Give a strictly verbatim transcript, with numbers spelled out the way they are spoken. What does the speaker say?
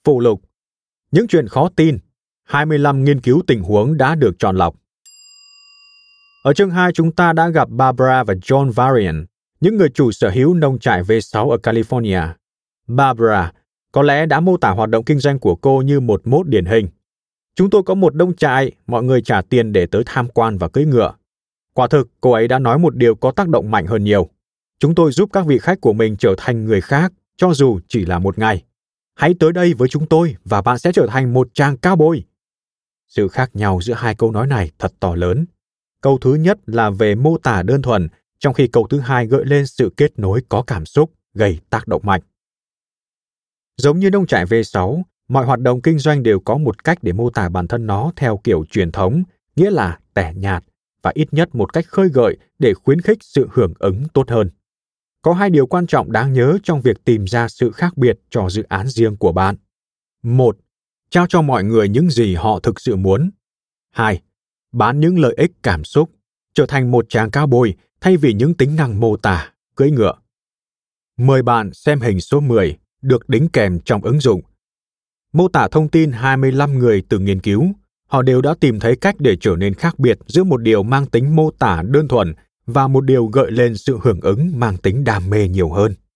Phụ lục. Những chuyện khó tin. hai mươi lăm nghiên cứu tình huống đã được chọn lọc. Ở chương hai, chúng ta đã gặp Barbara và John Varian, những người chủ sở hữu nông trại V sáu ở California. Barbara có lẽ đã mô tả hoạt động kinh doanh của cô như một mốt điển hình. Chúng tôi có một nông trại, mọi người trả tiền để tới tham quan và cưỡi ngựa. Quả thực, cô ấy đã nói một điều có tác động mạnh hơn nhiều. Chúng tôi giúp các vị khách của mình trở thành người khác, cho dù chỉ là một ngày. Hãy tới đây với chúng tôi và bạn sẽ trở thành một chàng cao bồi. Sự khác nhau giữa hai câu nói này thật to lớn. Câu thứ nhất là về mô tả đơn thuần, trong khi câu thứ hai gợi lên sự kết nối có cảm xúc, gây tác động mạnh. Giống như nông trại V sáu, mọi hoạt động kinh doanh đều có một cách để mô tả bản thân nó theo kiểu truyền thống, nghĩa là tẻ nhạt, và ít nhất một cách khơi gợi để khuyến khích sự hưởng ứng tốt hơn. Có hai điều quan trọng đáng nhớ trong việc tìm ra sự khác biệt cho dự án riêng của bạn. Một, trao cho mọi người những gì họ thực sự muốn. Hai, bán những lợi ích cảm xúc, trở thành một chàng cao bồi thay vì những tính năng mô tả, cưỡi ngựa. Mời bạn xem hình số mười, được đính kèm trong ứng dụng. Mô tả thông tin hai mươi lăm người từ nghiên cứu, họ đều đã tìm thấy cách để trở nên khác biệt giữa một điều mang tính mô tả đơn thuần và một điều gợi lên sự hưởng ứng mang tính đam mê nhiều hơn.